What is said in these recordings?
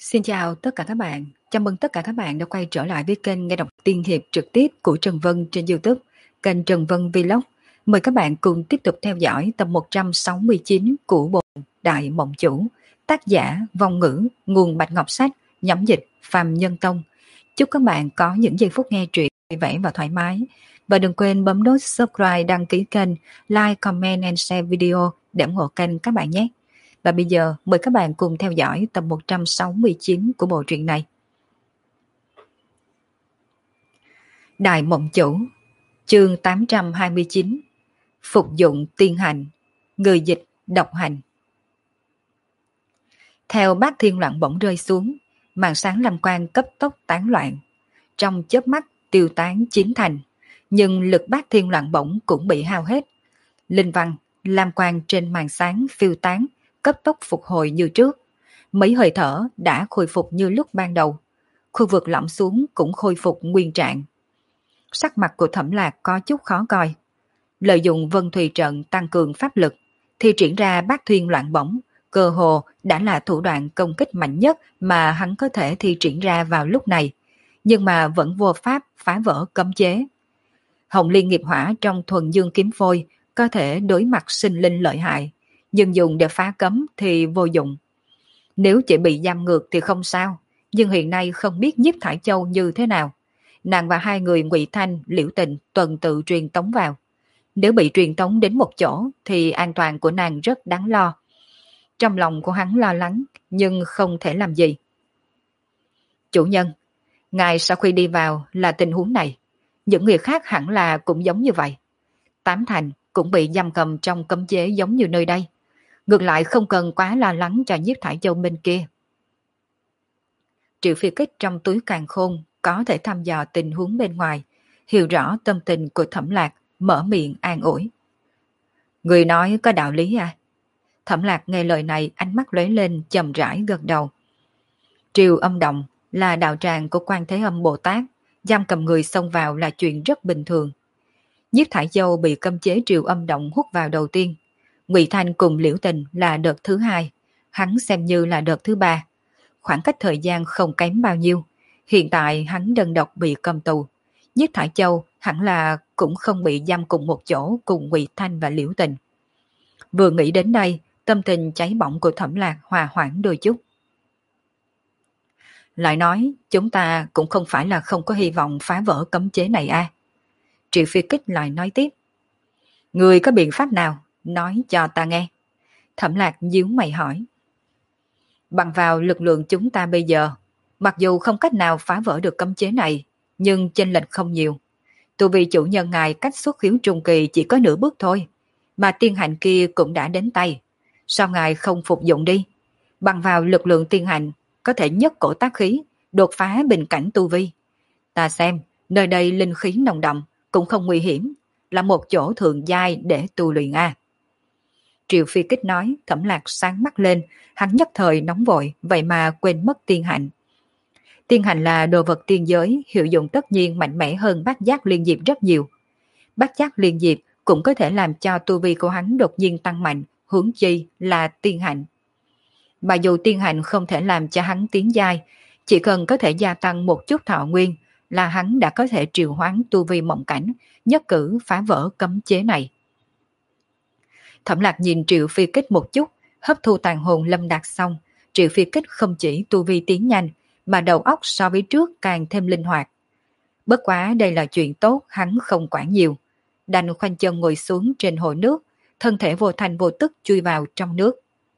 Xin chào tất cả các bạn. Chào mừng tất cả các bạn đã quay trở lại với kênh nghe đọc tiên hiệp trực tiếp của Trần Vân trên YouTube, kênh Trần Vân Vlog. Mời các bạn cùng tiếp tục theo dõi tập 169 của bộ Đại Mộng Chủ, tác giả Vong Ngữ, nguồn Bạch Ngọc Sách, nhóm dịch Phàm Nhân Tông. Chúc các bạn có những giây phút nghe truyện vui vẻ và thoải mái. Và đừng quên bấm nút subscribe, đăng ký kênh, like, comment and share video để ủng hộ kênh các bạn nhé. Và bây giờ mời các bạn cùng theo dõi tập 169 của bộ truyện này. Đại Mộng Chủ, chương 829, Phục dụng tiên hành, người dịch độc hành. Theo bát thiên loạn bổng rơi xuống, màn sáng lam quang cấp tốc tán loạn. Trong chớp mắt tiêu tán chín thành, nhưng lực bát thiên loạn bổng cũng bị hao hết. Linh văn, lam quang trên màn sáng phiêu tán, cấp tốc phục hồi như trước. Mấy hơi thở đã khôi phục như lúc ban đầu. Khu vực lõm xuống cũng khôi phục nguyên trạng. Sắc mặt của Thẩm Lạc có chút khó coi. Lợi dụng Vân Thùy Trận tăng cường pháp lực, thì triển ra bát thuyên loạn bổng, cơ hồ đã là thủ đoạn công kích mạnh nhất mà hắn có thể thi triển ra vào lúc này, nhưng mà vẫn vô pháp phá vỡ cấm chế. Hồng Liên nghiệp hỏa trong thuần dương kiếm phôi có thể đối mặt sinh linh lợi hại, nhưng dùng để phá cấm thì vô dụng. Nếu chỉ bị giam ngược thì không sao, nhưng hiện nay không biết Nhiếp Thải Châu như thế nào. Nàng và hai người Ngụy Thanh, Liễu Tình tuần tự truyền tống vào. Nếu bị truyền tống đến một chỗ thì an toàn của nàng rất đáng lo. Trong lòng của hắn lo lắng, nhưng không thể làm gì. Chủ nhân, ngài sau khi đi vào là tình huống này. Những người khác hẳn là cũng giống như vậy. Tám thành cũng bị giam cầm trong cấm chế giống như nơi đây. Ngược lại không cần quá lo lắng cho Nhiếp Thải Châu bên kia. Triệu Phi Kích trong túi càn khôn có thể thăm dò tình huống bên ngoài, hiểu rõ tâm tình của Thẩm Lạc, mở miệng an ủi. Người nói có đạo lý à? Thẩm Lạc nghe lời này, ánh mắt lóe lên, chậm rãi gật đầu. Triều Âm Động là đạo tràng của Quan Thế Âm Bồ Tát, giam cầm người xông vào là chuyện rất bình thường. Nhiếp Thải Châu bị cấm chế Triều Âm Động hút vào đầu tiên. Ngụy Thanh cùng Liễu Tình là đợt thứ hai, hắn xem như là đợt thứ ba. Khoảng cách thời gian không kém bao nhiêu. Hiện tại hắn đơn độc bị cầm tù. Nhiếp Thải Châu hẳn là cũng không bị giam cùng một chỗ cùng Ngụy Thanh và Liễu Tình. Vừa nghĩ đến đây, tâm tình cháy bỏng của Thẩm Lạc hòa hoãn đôi chút. Lại nói, chúng ta cũng không phải là không có hy vọng phá vỡ cấm chế này à. Triệu Phi Kích lại nói tiếp. Người có biện pháp nào? Nói cho ta nghe. Thẩm Lạc nhíu mày hỏi. Bằng vào lực lượng chúng ta bây giờ, mặc dù không cách nào phá vỡ được cấm chế này, nhưng chênh lệch không nhiều. Tu vi chủ nhân ngài cách xuất khiếu trung kỳ chỉ có nửa bước thôi, mà tiên hạnh kia cũng đã đến tay. Sao ngài không phục dụng đi? Bằng vào lực lượng tiên hạnh, có thể nhất cổ tác khí, đột phá bình cảnh tu vi. Ta xem, nơi đây linh khí nồng đậm, cũng không nguy hiểm, là một chỗ thường giai để tu luyện a. Triệu Phi Kích nói. Thẩm Lạc sáng mắt lên, hắn nhất thời nóng vội, vậy mà quên mất tiên hạnh. Tiên hạnh là đồ vật tiên giới, hiệu dụng tất nhiên mạnh mẽ hơn bát giác liên diệp rất nhiều. Bát giác liên diệp cũng có thể làm cho tu vi của hắn đột nhiên tăng mạnh, huống chi là tiên hạnh. Mà dù tiên hạnh không thể làm cho hắn tiến giai, chỉ cần có thể gia tăng một chút thọ nguyên là hắn đã có thể triệu hoán tu vi mộng cảnh, nhất cử phá vỡ cấm chế này. Thẩm Lạc nhìn Triệu Phi Kích một chút, hấp thu tàn hồn lâm đạt xong, Triệu Phi Kích không chỉ tu vi tiến nhanh, mà đầu óc so với trước càng thêm linh hoạt. Bất quá đây là chuyện tốt, hắn không quản nhiều. Đành khoanh chân ngồi xuống trên hồ nước, thân thể vô thành vô tức chui vào trong nước.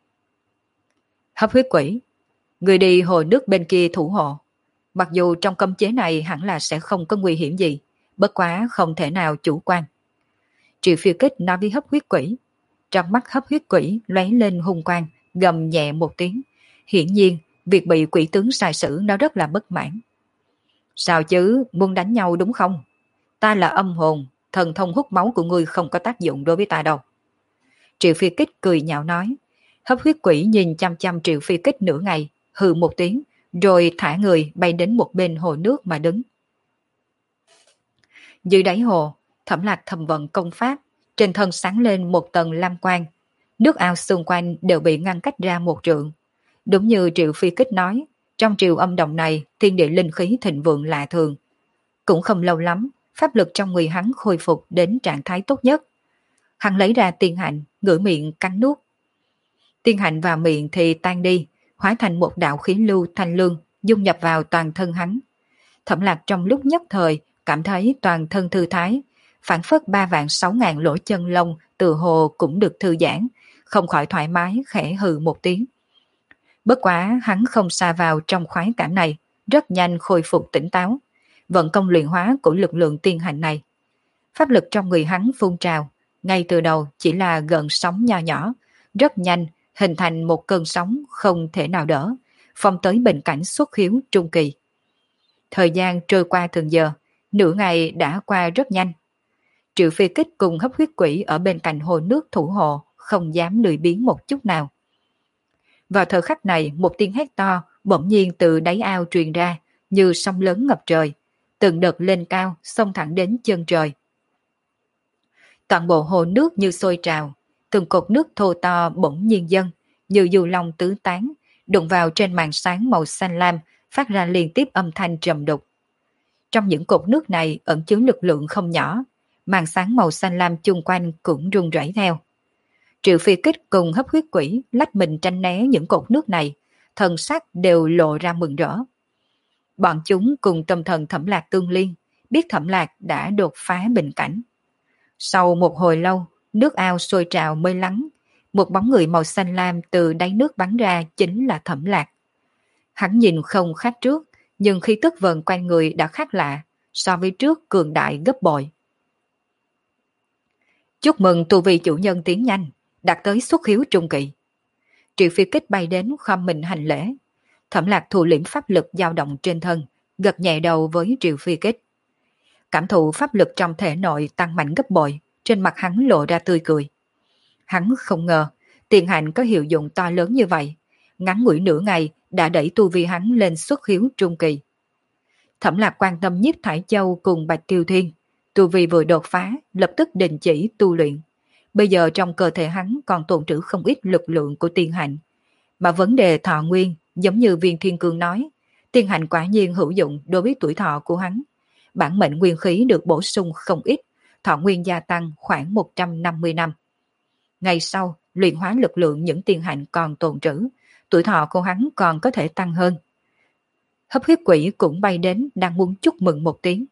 Hấp huyết quỷ, người đi hồ nước bên kia thủ hộ. Mặc dù trong cấm chế này hẳn là sẽ không có nguy hiểm gì, bất quá không thể nào chủ quan. Triệu Phi Kích nói với hấp huyết quỷ. Trong mắt hấp huyết quỷ lóe lên hung quang, gầm nhẹ một tiếng. Hiển nhiên, việc bị quỷ tướng sai sử nó rất là bất mãn. Sao chứ, muốn đánh nhau đúng không? Ta là âm hồn, thần thông hút máu của ngươi không có tác dụng đối với ta đâu. Triệu Phi Kích cười nhạo nói. Hấp huyết quỷ nhìn chăm chăm Triệu Phi Kích nửa ngày, hừ một tiếng, rồi thả người bay đến một bên hồ nước mà đứng. Dưới đáy hồ, Thẩm Lạc thầm vận công pháp, trên thân sáng lên một tầng lam quang. Nước ao xung quanh đều bị ngăn cách ra một trượng. Đúng như Triệu Phi Kích nói, Trong triều âm động này, thiên địa linh khí thịnh vượng lạ thường. Cũng không lâu lắm, pháp lực trong người hắn khôi phục đến trạng thái tốt nhất. Hắn lấy ra tiên hạnh, ngửa miệng cắn nuốt. Tiên hạnh vào miệng thì tan đi, hóa thành một đạo khí lưu thanh lương, dung nhập vào toàn thân hắn. Thẩm Lạc trong lúc nhất thời cảm thấy toàn thân thư thái, phản phất 3.600.000 lỗ chân lông từ hồ cũng được thư giãn, không khỏi thoải mái khẽ hừ một tiếng. Bất quá hắn không xa vào trong khoái cảm này, rất nhanh khôi phục tỉnh táo, vận công luyện hóa của lực lượng tiên hạnh này. Pháp lực trong người hắn phun trào, ngay từ đầu chỉ là gợn sóng nho nhỏ, rất nhanh hình thành một cơn sóng không thể nào đỡ, phong tới bình cảnh xuất khiếu trung kỳ. Thời gian trôi qua từng giờ, nửa ngày đã qua rất nhanh. Triệu Phi Kích cùng Hấp Huyết Quỷ ở bên cạnh hồ nước thủ hộ, không dám lười biếng một chút nào. Vào thời khắc này, một tiếng hét to bỗng nhiên từ đáy ao truyền ra, như sóng lớn ngập trời, từng đợt lên cao, xông thẳng đến chân trời. Toàn bộ hồ nước như sôi trào, từng cột nước thô to bỗng nhiên dâng, như dù long tứ tán, đụng vào trên màn sáng màu xanh lam, phát ra liên tiếp âm thanh trầm đục. Trong những cột nước này ẩn chứa lực lượng không nhỏ, màn sáng màu xanh lam chung quanh cũng rung rẩy theo. Triệu Phi Kích cùng Hấp Huyết Quỷ lách mình tránh né những cột nước này, thần sắc đều lộ ra mừng rỡ. Bọn chúng cùng tâm thần Thẩm Lạc tương liên, biết Thẩm Lạc đã đột phá bình cảnh. Sau một hồi lâu, nước ao sôi trào mới lắng, một bóng người màu xanh lam từ đáy nước bắn ra chính là Thẩm Lạc. Hắn nhìn không khác trước, nhưng khi tức vần quanh người đã khác lạ, so với trước cường đại gấp bội. Chúc mừng tu vi chủ nhân tiến nhanh, đạt tới xuất hiếu trung kỳ. Triệu Phi Kích bay đến khom mình hành lễ. Thẩm Lạc thu liễm pháp lực dao động trên thân, gật nhẹ đầu với Triệu Phi Kích. Cảm thụ pháp lực trong thể nội tăng mạnh gấp bội, trên mặt hắn lộ ra tươi cười. Hắn không ngờ, tiền hạnh có hiệu dụng to lớn như vậy, ngắn ngủi nửa ngày đã đẩy tu vi hắn lên xuất hiếu trung kỳ. Thẩm Lạc quan tâm Nhiếp Thải Châu cùng Bạch Tiêu Thiên, tu vi vừa đột phá, lập tức đình chỉ tu luyện. Bây giờ trong cơ thể hắn còn tồn trữ không ít lực lượng của tiên hạnh. Mà vấn đề thọ nguyên, giống như Viên Thiên Cương nói, tiên hạnh quả nhiên hữu dụng đối với tuổi thọ của hắn. Bản mệnh nguyên khí được bổ sung không ít, thọ nguyên gia tăng khoảng 150 năm. Ngày sau, luyện hóa lực lượng những tiên hạnh còn tồn trữ, tuổi thọ của hắn còn có thể tăng hơn. Hấp Huyết Quỷ cũng bay đến đang muốn chúc mừng một tiếng.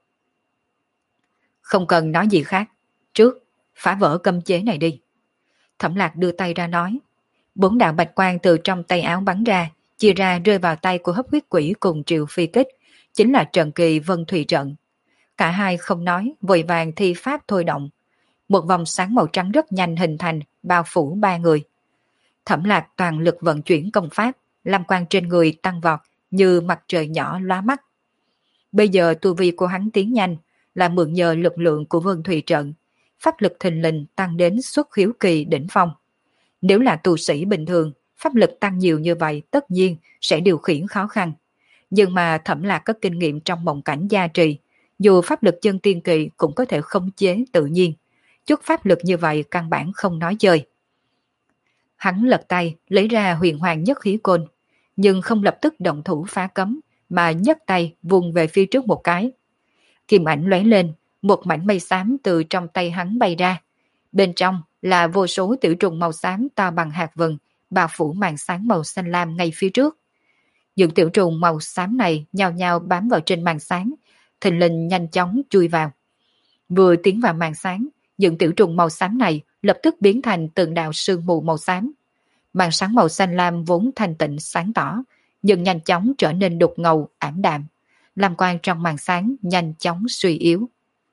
Không cần nói gì khác, trước phá vỡ cấm chế này đi. Thẩm Lạc đưa tay ra nói. 4 đạo bạch quang từ trong tay áo bắn ra, chia ra rơi vào tay của Hấp Huyết Quỷ cùng Triệu Phi Kích, chính là trận kỳ Vân Thủy trận. Cả hai không nói, vội vàng thi pháp thôi động. Một vòng sáng màu trắng rất nhanh hình thành, bao phủ ba người. Thẩm Lạc toàn lực vận chuyển công pháp, lam quang trên người tăng vọt như mặt trời nhỏ lóa mắt. Bây giờ tu vi của hắn tiến nhanh, là mượn nhờ lực lượng của Vân Thủy trận, pháp lực thình lình tăng đến xuất khiếu kỳ đỉnh phong. Nếu là tu sĩ bình thường, pháp lực tăng nhiều như vậy tất nhiên sẽ điều khiển khó khăn. Nhưng mà Thẩm Lạc có kinh nghiệm trong mộng cảnh gia trì, dù pháp lực chân tiên kỳ cũng có thể khống chế tự nhiên. Chút pháp lực như vậy căn bản không nói chơi. Hắn lật tay lấy ra huyền hoàng nhất khí côn, nhưng không lập tức động thủ phá cấm, mà nhấc tay vùng về phía trước một cái. Kim ảnh lóe lên, một mảnh mây xám từ trong tay hắn bay ra. Bên trong là vô số tiểu trùng màu xám to bằng hạt vừng, bao phủ màn sáng màu xanh lam ngay phía trước. Những tiểu trùng màu xám này nhao nhao bám vào trên màn sáng, thình lình nhanh chóng chui vào. Vừa tiến vào màn sáng, những tiểu trùng màu xám này lập tức biến thành từng đạo sương mù màu xám. Màn sáng màu xanh lam vốn thanh tịnh sáng tỏ, nhưng nhanh chóng trở nên đục ngầu, ảm đạm. Lam quang trong màn sáng nhanh chóng suy yếu.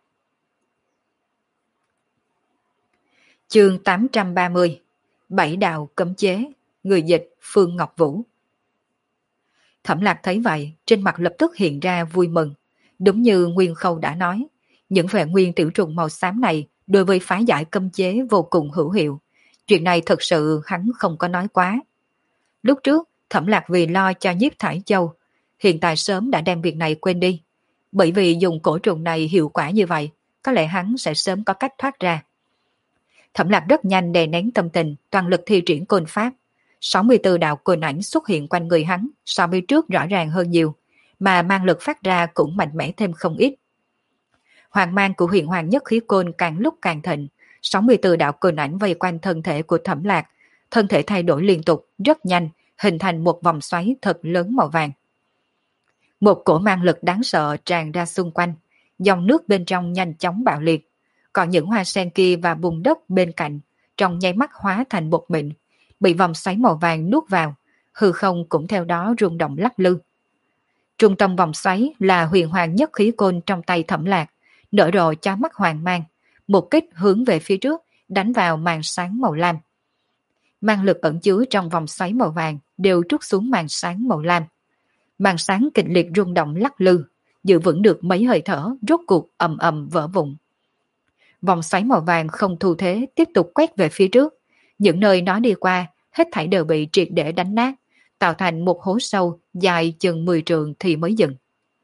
Chương 830 7 đạo cấm chế. Người dịch Phương Ngọc Vũ. Thẩm Lạc thấy vậy, trên mặt lập tức hiện ra vui mừng. Đúng như Nguyên Khâu đã nói, những vẹn nguyên tiểu trùng màu xám này đối với phá giải cấm chế vô cùng hữu hiệu. Chuyện này thật sự hắn không có nói quá. Lúc trước, Thẩm Lạc vì lo cho Nhiếp Thải Châu, hiện tại sớm đã đem việc này quên đi. Bởi vì dùng cổ trùng này hiệu quả như vậy, có lẽ hắn sẽ sớm có cách thoát ra. Thẩm Lạc rất nhanh đè nén tâm tình, toàn lực thi triển côn pháp. Côn pháp 64 đạo cồn ảnh xuất hiện quanh người hắn so với trước rõ ràng hơn nhiều, mà mang lực phát ra cũng mạnh mẽ thêm không ít. Hoàng mang của huyền hoàng nhất khí côn càng lúc càng thịnh, 64 đạo cồn ảnh vây quanh thân thể của Thẩm Lạc, thân thể thay đổi liên tục, rất nhanh, hình thành một vòng xoáy thật lớn màu vàng. Một cổ mang lực đáng sợ tràn ra xung quanh, dòng nước bên trong nhanh chóng bạo liệt, còn những hoa sen kia và bùn đất bên cạnh trong nháy mắt hóa thành bột mịn, bị vòng xoáy màu vàng nuốt vào, hư không cũng theo đó rung động lắc lư. Trung tâm vòng xoáy là huyền hoàng nhất khí côn trong tay Thẩm Lạc, nở rộ chói mắt hoàng mang, một kích hướng về phía trước, đánh vào màn sáng màu lam. Mang lực ẩn chứa trong vòng xoáy màu vàng đều trút xuống màn sáng màu lam. Màn sáng kịch liệt rung động lắc lư, giữ vững được mấy hơi thở, rốt cuộc ầm ầm vỡ vụn. Vòng xoáy màu vàng không thu thế, tiếp tục quét về phía trước. Những nơi nó đi qua, hết thảy đều bị triệt để đánh nát, tạo thành một hố sâu dài chừng 10 trượng thì mới dừng.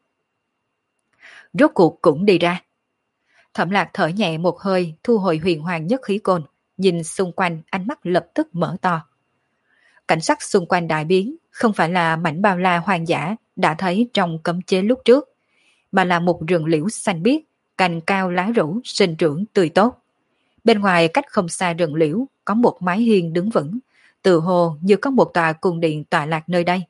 Rốt cuộc cũng đi ra. Thẩm Lạc thở nhẹ một hơi, thu hồi huyền hoàng nhất khí côn, nhìn xung quanh, ánh mắt lập tức mở to. Cảnh sắc xung quanh đại biến, không phải là mảnh bao la hoang dã đã thấy trong cấm chế lúc trước, mà là một rừng liễu xanh biếc, cành cao lá rủ, sinh trưởng tươi tốt. Bên ngoài cách không xa rừng liễu có một mái hiên đứng vững, tự hồ như có một tòa cung điện tọa lạc nơi đây.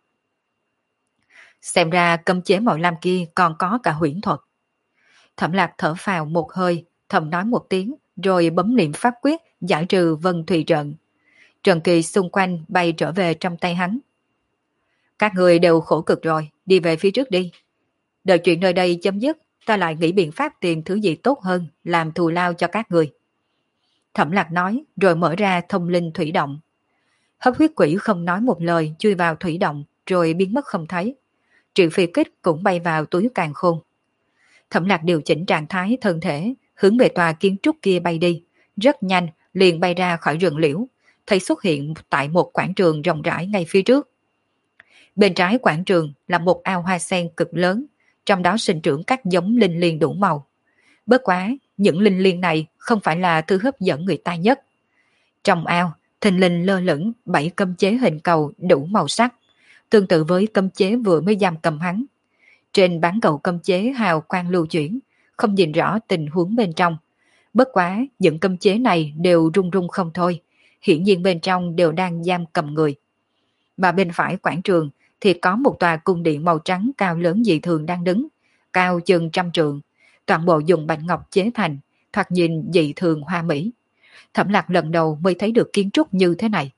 Xem ra cấm chế màu lam kia còn có cả huyễn thuật. Thẩm Lạc thở phào một hơi, thầm nói một tiếng, rồi bấm niệm pháp quyết giải trừ vân thủy trận. Trận kỳ xung quanh bay trở về trong tay hắn. Các người đều khổ cực rồi, đi về phía trước đi. Đợi chuyện nơi đây chấm dứt, ta lại nghĩ biện pháp tìm thứ gì tốt hơn, làm thù lao cho các người. Thẩm Lạc nói, rồi mở ra thông linh thủy động. Hấp huyết quỷ không nói một lời, chui vào thủy động, rồi biến mất không thấy. Triệu Phi Kích cũng bay vào túi càn khôn. Thẩm Lạc điều chỉnh trạng thái thân thể, hướng về tòa kiến trúc kia bay đi. Rất nhanh, liền bay ra khỏi rừng liễu, thấy xuất hiện tại một quảng trường rộng rãi ngay phía trước. Bên trái quảng trường là một ao hoa sen cực lớn, trong đó sinh trưởng các giống linh liên đủ màu. Bất quá, những linh liên này không phải là thứ hấp dẫn người ta nhất. Trong ao, thình lình lơ lửng 7 cấm chế hình cầu đủ màu sắc, tương tự với cấm chế vừa mới giam cầm hắn. Trên bán cầu cấm chế hào quang lưu chuyển, không nhìn rõ tình huống bên trong. Bất quá, những cấm chế này đều rung rung không thôi, hiển nhiên bên trong đều đang giam cầm người. Mà bên phải quảng trường thì có một tòa cung điện màu trắng cao lớn dị thường đang đứng, cao chừng 100 trượng, toàn bộ dùng bạch ngọc chế thành, thoạt nhìn dị thường hoa mỹ. Thẩm Lạc lần đầu mới thấy được kiến trúc như thế này.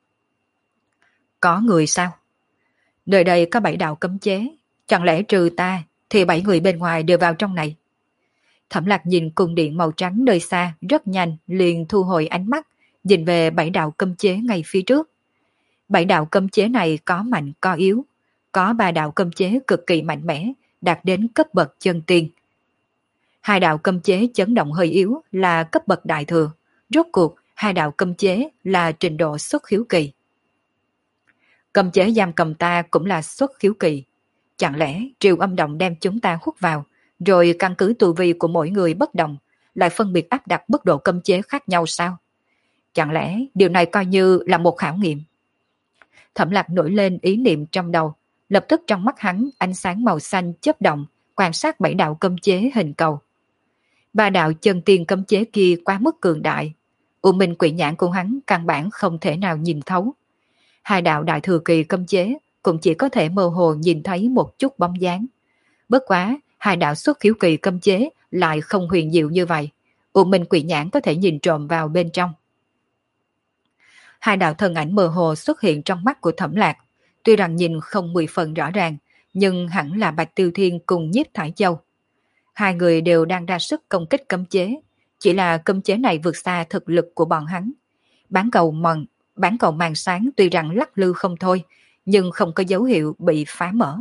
Có người sao? Nơi đây có 7 đạo cấm chế, chẳng lẽ trừ ta thì 7 người bên ngoài đều vào trong này? Thẩm Lạc nhìn cung điện màu trắng nơi xa rất nhanh, liền thu hồi ánh mắt, nhìn về 7 đạo cấm chế ngay phía trước. 7 đạo cấm chế này có mạnh có yếu, có 3 đạo cấm chế cực kỳ mạnh mẽ, đạt đến cấp bậc chân tiên. 2 đạo cấm chế chấn động hơi yếu là cấp bậc đại thừa, rốt cuộc 2 đạo cấm chế là trình độ xuất khiếu kỳ. Cấm chế giam cầm ta cũng là xuất khiếu kỳ. Chẳng lẽ Triều Âm Động đem chúng ta hút vào, rồi căn cứ tu vi của mỗi người bất đồng, lại phân biệt áp đặt mức độ cấm chế khác nhau sao? Chẳng lẽ điều này coi như là một khảo nghiệm? Thẩm Lạc nổi lên ý niệm trong đầu, lập tức trong mắt hắn ánh sáng màu xanh chớp động, quan sát 7 đạo cấm chế hình cầu. 3 đạo chân tiên cấm chế kia quá mức cường đại, U Minh Quỷ nhãn của hắn căn bản không thể nào nhìn thấu. 2 đạo đại thừa kỳ cấm chế cũng chỉ có thể mơ hồ nhìn thấy một chút bóng dáng. Bất quá, 2 đạo xuất khiếu kỳ cấm chế lại không huyền diệu như vậy, U Minh Quỷ nhãn có thể nhìn trộm vào bên trong. 2 đạo thân ảnh mơ hồ xuất hiện trong mắt của Thẩm Lạc, tuy rằng nhìn không 10 phần rõ ràng, nhưng hẳn là Bạch Tiêu Thiên cùng Nhiếp Thải Châu. 2 người đều đang ra sức công kích cấm chế, chỉ là cấm chế này vượt xa thực lực của bọn hắn. Bán cầu màn sáng tuy rằng lắc lư không thôi, nhưng không có dấu hiệu bị phá mở.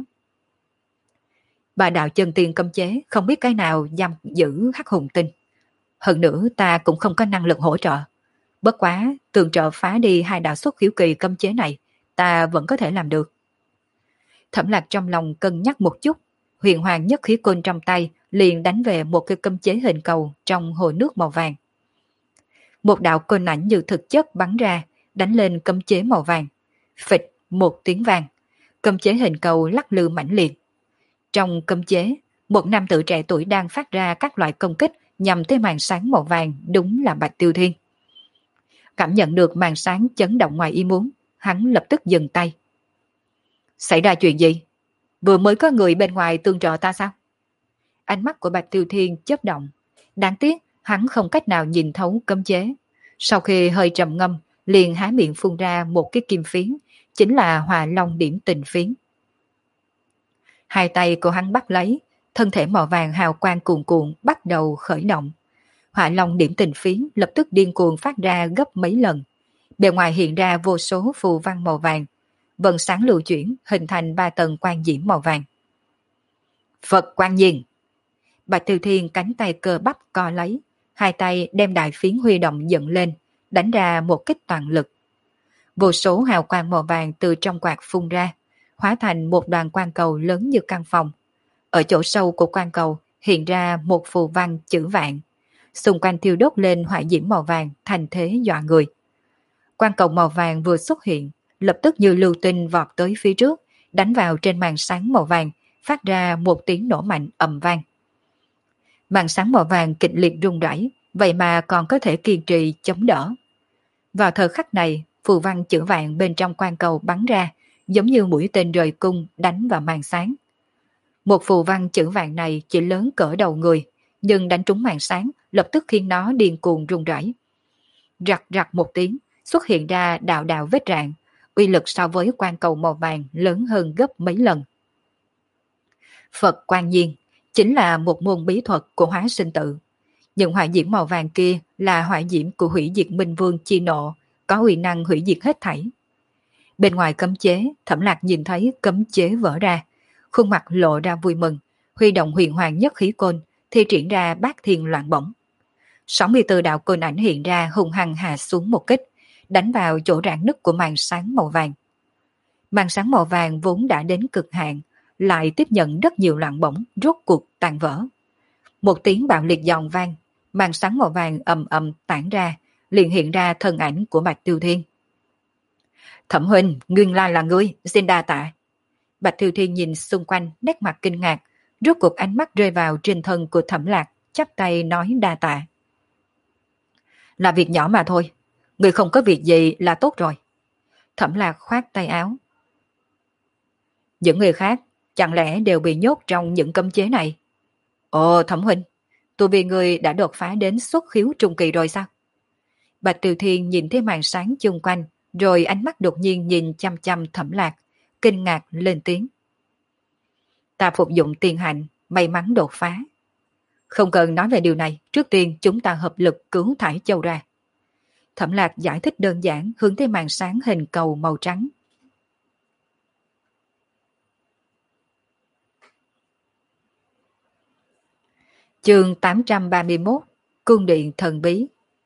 3 đạo chân tiên cấm chế không biết cái nào giam giữ Hắc Hùng Tinh. Hơn nữa ta cũng không có năng lực hỗ trợ. Bất quá, tường trợ phá đi 2 đạo xuất khiếu kỳ cấm chế này, ta vẫn có thể làm được. Thẩm Lạc trong lòng cân nhắc một chút, huyền hoàng nhất khí côn trong tay liền đánh về một cái cấm chế hình cầu trong hồ nước màu vàng. Một đạo côn ảnh như thực chất bắn ra, đánh lên cấm chế màu vàng. Phịch một tiếng vang, cấm chế hình cầu lắc lư mãnh liệt. Trong cấm chế, một nam tử trẻ tuổi đang phát ra các loại công kích nhằm tới màn sáng màu vàng, đúng là Bạch Tiêu Thiên. Cảm nhận được màn sáng chấn động ngoài ý muốn, hắn lập tức dừng tay. Xảy ra chuyện gì? Vừa mới có người bên ngoài tương trợ ta sao? Ánh mắt của Bạch Tiêu Thiên chớp động. Đáng tiếc, hắn không cách nào nhìn thấu cấm chế. Sau khi hơi trầm ngâm, liền há miệng phun ra một cái kim phiến, chính là Hỏa Long điểm tình phiến. Hai tay của hắn bắt lấy, thân thể màu vàng hào quang cuồn cuộn bắt đầu khởi động. Hỏa Long điểm tình phiến lập tức điên cuồng phát ra gấp mấy lần. Bề ngoài hiện ra vô số phù văn màu vàng, vần sáng lưu chuyển hình thành 3 tầng quang diễm màu vàng. Phật Quang Nhiên. Bạch Tiêu Thiên cánh tay cơ bắp co lấy, hai tay đem đại phiến huy động dựng lên, đánh ra một kích toàn lực. Vô số hào quang màu vàng từ trong quạt phun ra, hóa thành một đoàn quang cầu lớn như căn phòng. Ở chỗ sâu của quang cầu hiện ra một phù văn chữ vạn, xung quanh thiêu đốt lên hỏa diễm màu vàng thành thế dọa người. Quang cầu màu vàng vừa xuất hiện, lập tức như lưu tinh vọt tới phía trước, đánh vào trên màn sáng màu vàng, phát ra một tiếng nổ mạnh ầm vang. Màn sáng màu vàng kịch liệt rung rẩy, vậy mà còn có thể kiên trì chống đỡ. Vào thời khắc này, phù văn chữ vạn bên trong quang cầu bắn ra, giống như mũi tên rời cung đánh vào màn sáng. Một phù văn chữ vạn này chỉ lớn cỡ đầu người, nhưng đánh trúng màn sáng lập tức khiến nó điên cuồng rung rẩy. Rặc rặc một tiếng, xuất hiện ra đạo đạo vết rạn, uy lực so với quang cầu màu vàng lớn hơn gấp mấy lần. Phật Quang Nhiên chính là một môn bí thuật của hóa sinh tự. Những hỏa diễm màu vàng kia là hỏa diễm của hủy diệt Minh Vương chi nộ, có uy năng hủy diệt hết thảy. Bên ngoài cấm chế, Thẩm Lạc nhìn thấy cấm chế vỡ ra, khuôn mặt lộ ra vui mừng, huy động huyền hoàng nhất khí côn, thi triển ra bát thiên loạn bổng. 64 đạo côn ảnh hiện ra hung hăng hạ xuống một kích, đánh vào chỗ rạn nứt của màn sáng màu vàng. Màn sáng màu vàng vốn đã đến cực hạn, lại tiếp nhận rất nhiều loạn bổng, rốt cuộc tàn vỡ. Một tiếng bạo liệt giòn vang, màn sáng màu vàng ầm ầm tản ra, liền hiện ra thân ảnh của Bạch Tiêu Thiên. Thẩm huynh, nguyên lai là ngươi, xin đa tạ. Bạch Tiêu Thiên nhìn xung quanh, nét mặt kinh ngạc, rốt cuộc ánh mắt rơi vào trên thân của Thẩm Lạc, chắp tay nói đa tạ. Là việc nhỏ mà thôi, người không có việc gì là tốt rồi. Thẩm Lạc khoát tay áo. Những người khác chẳng lẽ đều bị nhốt trong những cấm chế này? Ồ Thẩm huynh, tu vi người đã đột phá đến xuất khiếu trung kỳ rồi sao? Bạch Tiêu Thiên nhìn thấy màn sáng chung quanh, rồi ánh mắt đột nhiên nhìn chăm chăm Thẩm Lạc, kinh ngạc lên tiếng. Ta phục dụng tiên hạnh, may mắn đột phá. Không cần nói về điều này, trước tiên chúng ta hợp lực cứu Thải Châu ra. Thẩm Lạc giải thích đơn giản hướng tới màn sáng hình cầu màu trắng. Chương 831, Cung điện thần bí.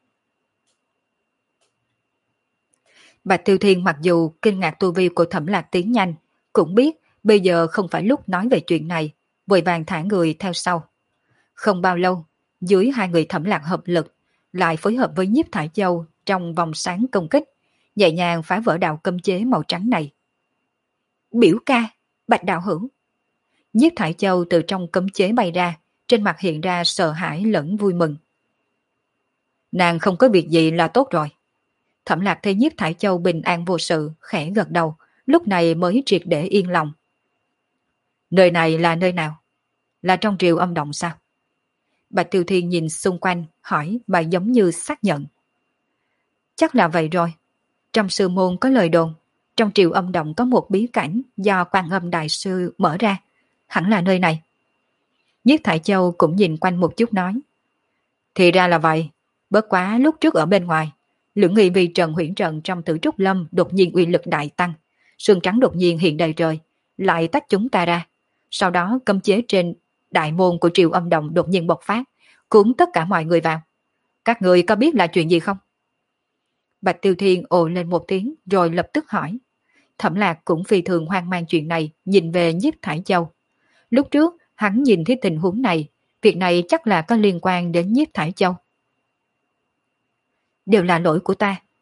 Bạch Tiêu Thiên mặc dù kinh ngạc tu vi của Thẩm Lạc tiến nhanh, cũng biết bây giờ không phải lúc nói về chuyện này, vội vàng thả người theo sau. Không bao lâu, dưới hai người Thẩm Lạc hợp lực, lại phối hợp với Nhiếp Thải Châu trong vòng sáng công kích, nhẹ nhàng phá vỡ đạo cấm chế màu trắng này. Biểu ca, Bạch đạo hữu. Nhiếp Thải Châu từ trong cấm chế bay ra, trên mặt hiện ra sợ hãi lẫn vui mừng. Nàng không có việc gì là tốt rồi. Thẩm Lạc thấy Nhiếp Thải Châu bình an vô sự, khẽ gật đầu, lúc này mới triệt để yên lòng. Nơi này là nơi nào? Là trong triều âm động sao? Bạch Tiêu Thiên nhìn xung quanh, hỏi mà giống như xác nhận. Chắc là vậy rồi. Trong sư môn có lời đồn, trong triều âm động có một bí cảnh do Quan Âm Đại Sư mở ra, hẳn là nơi này. Nhiếp Thải Châu cũng nhìn quanh một chút nói. Thì ra là vậy, bất quá lúc trước ở bên ngoài, Lưỡng Nghi vì Trần Huyễn Trận trong Tử Trúc Lâm đột nhiên uy lực đại tăng, sương trắng đột nhiên hiện đầy trời, lại tách chúng ta ra. Sau đó cấm chế trên đại môn của triều âm động đột nhiên bộc phát, cuốn tất cả mọi người vào. Các người có biết là chuyện gì không? Bạch Tiêu Thiên ồ lên một tiếng rồi lập tức hỏi. Thẩm Lạc cũng phi thường hoang mang chuyện này, nhìn về Nhiếp Thải Châu. Lúc trước hắn nhìn thấy tình huống này, việc này chắc là có liên quan đến Nhiếp Thải Châu. Đều là lỗi của ta.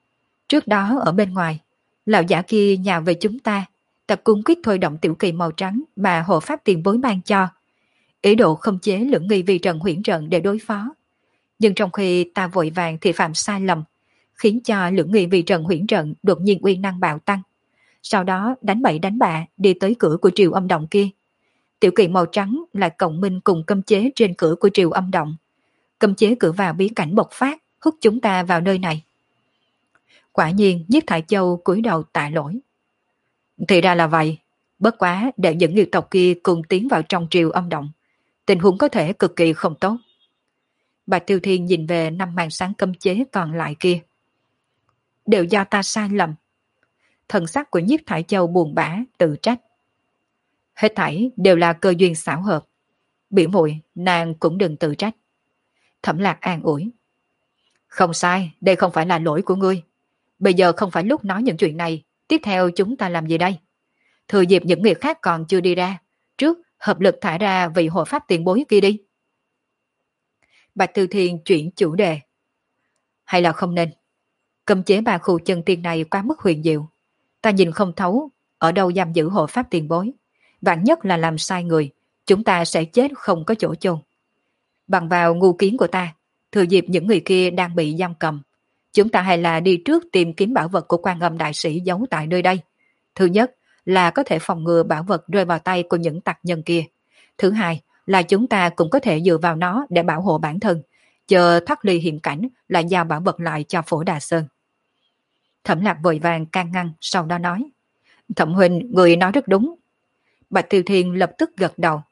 Trước đó ở bên ngoài, lão giả kia nhào về chúng ta cuống quyết thôi động tiểu kỳ màu trắng mà hộ pháp tiền bối mang cho, ý đồ khống chế Lưỡng Nghi Vi Trần huyễn trận để đối phó. Nhưng trong khi ta vội vàng thì phạm sai lầm, khiến cho Lưỡng Nghi Vi Trần huyễn trận đột nhiên uy năng bạo tăng. Sau đó đánh bậy đánh bạ đi tới cửa của Triều Âm Động kia. Tiểu kỳ màu trắng lại cộng minh cùng cấm chế trên cửa của Triều Âm Động. Cấm chế cửa vào bí cảnh bộc phát, hút chúng ta vào nơi này. Quả nhiên Nhiếp Thải Châu cúi đầu tạ lỗi. Thì ra là vậy, bất quá để những yêu tộc kia cùng tiến vào trong Triều Âm Động, tình huống có thể cực kỳ không tốt. Bạch Tiêu Thiên nhìn về 5 màn sáng cấm chế còn lại kia. Đều do ta sai lầm. Thần sắc của Nhiếp Thải Châu buồn bã, tự trách. Hết thảy đều là cơ duyên xảo hợp. Biểu muội, nàng cũng đừng tự trách. Thẩm Lạc an ủi. Không sai, đây không phải là lỗi của ngươi. Bây giờ không phải lúc nói những chuyện này, tiếp theo chúng ta làm gì đây? Thừa dịp những người khác còn chưa đi ra, trước hợp lực thả ra vị hộ pháp tiền bối kia đi. Bạch Tư Thiên chuyển chủ đề. Hay là không nên? Cấm chế 3 khu chân tiên này quá mức huyền diệu. Ta nhìn không thấu, ở đâu giam giữ hộ pháp tiền bối. Vạn nhất là làm sai người, chúng ta sẽ chết không có chỗ chôn. Bằng vào ngu kiến của ta, thừa dịp những người kia đang bị giam cầm, chúng ta hay là đi trước tìm kiếm bảo vật của Quan Âm đại sĩ giấu tại nơi đây. Thứ nhất là có thể phòng ngừa bảo vật rơi vào tay của những tặc nhân kia. Thứ hai là chúng ta cũng có thể dựa vào nó để bảo hộ bản thân, chờ thoát ly hiểm cảnh lại giao bảo vật lại cho Phổ Đà Sơn. Thẩm Lạc vội vàng can ngăn, sau đó nói. Thẩm huynh, người nói rất đúng. Bạch Tiêu Thiên lập tức gật đầu.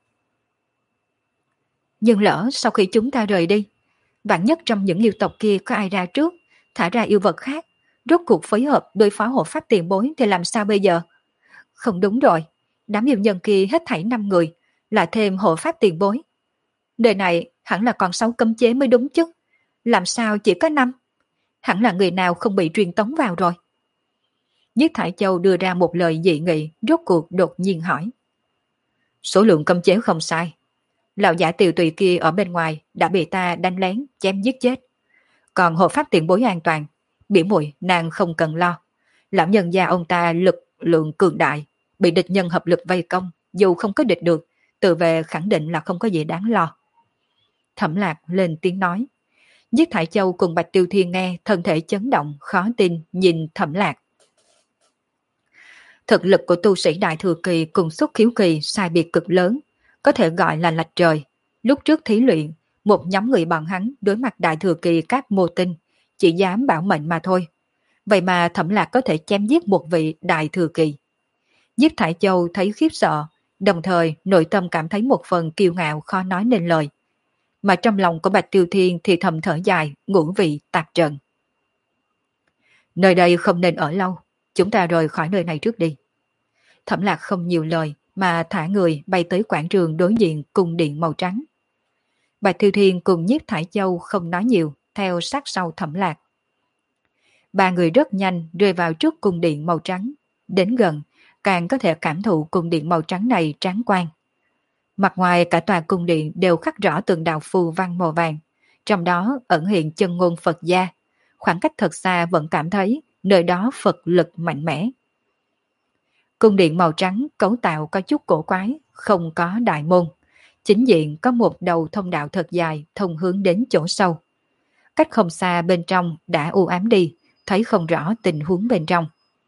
Nhưng lỡ sau khi chúng ta rời đi, vạn nhất trong những yêu tộc kia có ai ra trước, thả ra yêu vật khác, rốt cuộc phối hợp đối phó hộ pháp tiền bối thì làm sao bây giờ? Không đúng rồi, đám yêu nhân kia hết thảy 5 người, lại thêm hộ pháp tiền bối. Đời này hẳn là còn 6 cấm chế mới đúng chứ, làm sao chỉ có 5? Hẳn là người nào không bị truyền tống vào rồi. Nhiếp Thải Châu đưa ra một lời dị nghị, rốt cuộc đột nhiên hỏi. Số lượng cấm chế không sai. Lão giả tiều tùy kia ở bên ngoài đã bị ta đánh lén, chém giết chết. Còn hộ pháp tiền bối an toàn, biểu muội nàng không cần lo. Lão nhân gia ông ta lực lượng cường đại, bị địch nhân hợp lực vây công, dù không có địch được, tự về khẳng định là không có gì đáng lo. Thẩm Lạc lên tiếng nói. Nhiếp Thải Châu cùng Bạch Tiêu Thiên nghe thân thể chấn động, khó tin nhìn Thẩm Lạc. Thực lực của tu sĩ Đại Thừa Kỳ cùng Xuất Khiếu Kỳ sai biệt cực lớn, có thể gọi là lệch trời. Lúc trước thí luyện, một nhóm người bọn hắn đối mặt Đại Thừa Kỳ các mô tinh, chỉ dám bảo mệnh mà thôi. Vậy mà Thẩm Lạc có thể chém giết một vị Đại Thừa Kỳ. Nhiếp Thải Châu thấy khiếp sợ, đồng thời nội tâm cảm thấy một phần kiêu ngạo khó nói nên lời. Mà trong lòng của Bạch Tiêu Thiên thì thầm thở dài, ngũ vị tạp trần. Nơi đây không nên ở lâu, chúng ta rời khỏi nơi này trước đi. Thẩm Lạc không nhiều lời mà thả người bay tới quảng trường đối diện cung điện màu trắng. Bạch Tiêu Thiên cùng Nhiếp Thải Châu không nói nhiều, theo sát sau Thẩm Lạc. 3 người rất nhanh rơi vào trước cung điện màu trắng, đến gần càng có thể cảm thụ cung điện màu trắng này tráng quang. Mặt ngoài cả tòa cung điện đều khắc rõ từng đạo phù văn màu vàng, trong đó ẩn hiện chân ngôn Phật gia. Khoảng cách thật xa vẫn cảm thấy nơi đó Phật lực mạnh mẽ. Cung điện màu trắng cấu tạo có chút cổ quái, không có đại môn. Chính diện có một đầu thông đạo thật dài thông hướng đến chỗ sâu. Cách không xa bên trong đã u ám đi, thấy không rõ tình huống bên trong.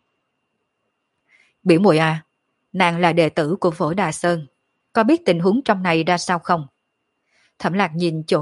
Biểu muội à, nàng là đệ tử của Phổ Đà Sơn, có biết tình huống trong này ra sao không? Thẩm Lạc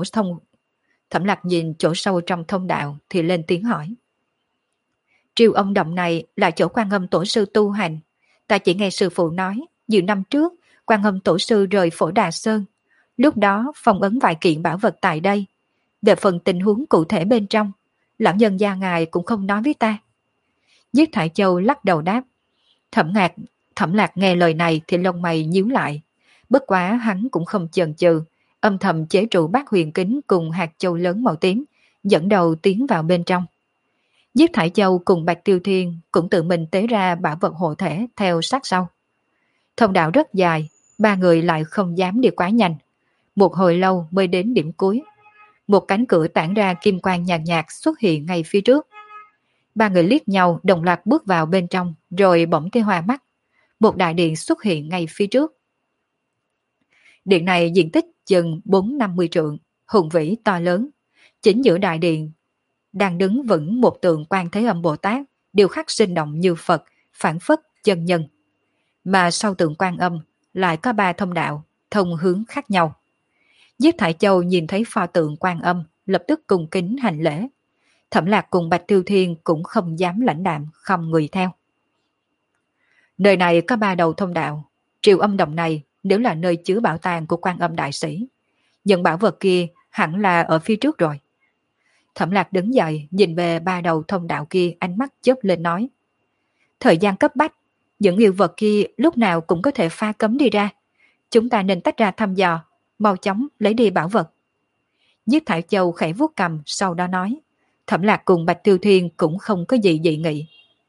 nhìn chỗ sâu trong thông đạo thì lên tiếng hỏi. Triều Âm Động này là chỗ Quan Âm Tổ sư tu hành. Ta chỉ nghe sư phụ nói, nhiều năm trước, Quan Âm Tổ sư rời Phổ Đà Sơn. Lúc đó phong ấn vài kiện bảo vật tại đây. Về phần tình huống cụ thể bên trong, lão nhân gia ngài cũng không nói với ta. Nhiếp Thải Châu lắc đầu đáp. Thẩm Lạc nghe lời này thì lông mày nhíu lại. Bất quá hắn cũng không chần chừ, âm thầm chế trụ bát huyền kính cùng hạt châu lớn màu tím, dẫn đầu tiến vào bên trong. Nhiếp Thải Châu cùng Bạch Tiêu Thiên cũng tự mình tế ra bảo vật hộ thể theo sát sau. Thông đạo rất dài, 3 người lại không dám đi quá nhanh. Một hồi lâu mới đến điểm cuối. Một cánh cửa tản ra kim quang nhạt nhạt xuất hiện ngay phía trước. Ba người liếc nhau đồng loạt bước vào bên trong, rồi bỗng thấy hoa mắt. Một đại điện xuất hiện ngay phía trước. Điện này diện tích chừng 4-50 trượng, hùng vĩ to lớn. Chính giữa đại điện đang đứng vững một tượng Quan Thế Âm Bồ Tát, điêu khắc sinh động như Phật, phản phất chân nhân. Mà sau tượng Quan Âm lại có 3 thông đạo, thông hướng khác nhau. Diếp Thải Châu nhìn thấy pho tượng Quan Âm, lập tức cung kính hành lễ. Thẩm Lạc cùng Bạch Tiêu Thiên cũng không dám lãnh đạm, không người theo. Nơi này có 3 đầu thông đạo. Triều Âm Động này nếu là nơi chứa bảo tàng của Quan Âm đại sĩ, những bảo vật kia hẳn là ở phía trước rồi. Thẩm Lạc đứng dậy, nhìn về 3 đầu thông đạo kia, ánh mắt chớp lên nói: thời gian cấp bách, những yêu vật kia lúc nào cũng có thể pha cấm đi ra. Chúng ta nên tách ra thăm dò, mau chóng lấy đi bảo vật. Diếp Thải Châu khẽ vuốt cằm, sau đó nói. Thẩm Lạc cùng Bạch Tiêu Thiên cũng không có gì dị nghị.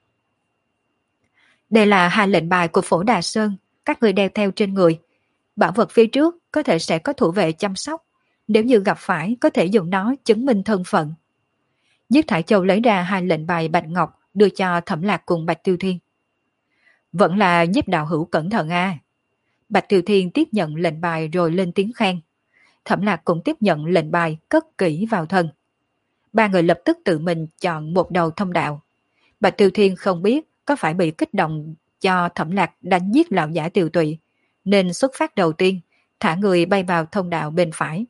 Đây là 2 lệnh bài của Phổ Đà Sơn, các người đeo theo trên người. Bảo vật phía trước có thể sẽ có thủ vệ chăm sóc, nếu như gặp phải có thể dùng nó chứng minh thân phận. Diếp Thải Châu lấy ra 2 lệnh bài bạch ngọc đưa cho Thẩm Lạc cùng Bạch Tiêu Thiên. Vẫn là Diếp đạo hữu cẩn thận a. Bạch Tiêu Thiên tiếp nhận lệnh bài rồi lên tiếng khen. Thẩm Lạc cũng tiếp nhận lệnh bài, cất kỹ vào thân. 3 người lập tức tự mình chọn một đầu thông đạo. Bạch Tiêu Thiên không biết có phải bị kích động cho Thẩm Lạc đánh giết lão giả Tiều Tụy, nên xuất phát đầu tiên thả người bay vào thông đạo bên phải.